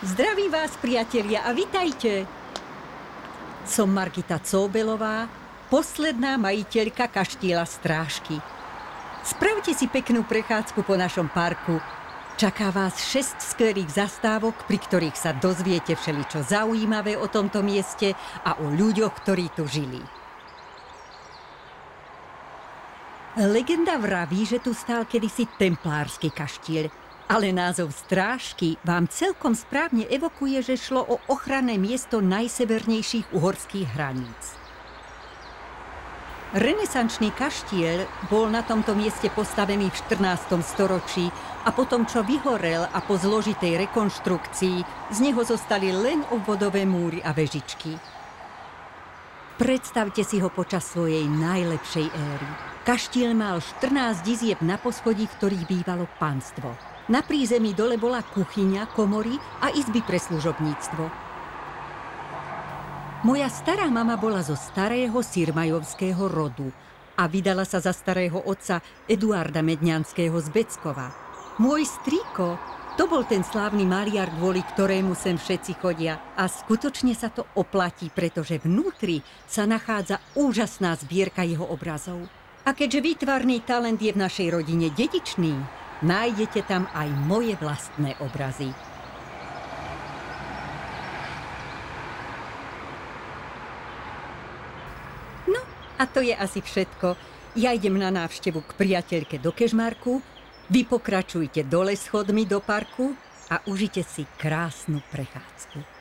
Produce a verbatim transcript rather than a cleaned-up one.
Zdravím vás, priatelia, a vitajte! Som Margita Cóbelová, posledná majiteľka kaštieľa Strážky. Spravte si peknú prechádzku po našom parku. Čaká vás šesť skvelých zastávok, pri ktorých sa dozviete všeličo zaujímavé o tomto mieste a o ľuďoch, ktorí tu žili. Legenda vraví, že tu stál kedysi templársky kaštieľ, ale názov Strážky vám celkom správne evokuje, že šlo o ochranné miesto najsevernejších uhorských hraníc. Renesančný kaštieľ bol na tomto mieste postavený v štrnástom storočí a potom, čo vyhorel a po zložitej rekonštrukcii, z neho zostali len obvodové múry a vežičky. Predstavte si ho počas svojej najlepšej éry. Kaštieľ mal štrnásť izieb na poschodí, v ktorých bývalo panstvo. Na prízemí dole bola kuchyňa, komory a izby pre služobníctvo. Moja stará mama bola zo starého sirmajovského rodu a vydala sa za starého otca Eduarda Medňanského z Beckova. Môj strýko, to bol ten slávny maliar, kvôli ktorému sem všetci chodia. A skutočne sa to oplatí, pretože vnútri sa nachádza úžasná zbierka jeho obrazov. A keďže výtvarný talent je v našej rodine dedičný, nájdete tam aj moje vlastné obrazy. No, a to je asi všetko. Ja idem na návštevu k priateľke do Kežmarku, vy pokračujte dole schodmi do parku a užite si krásnu prechádzku.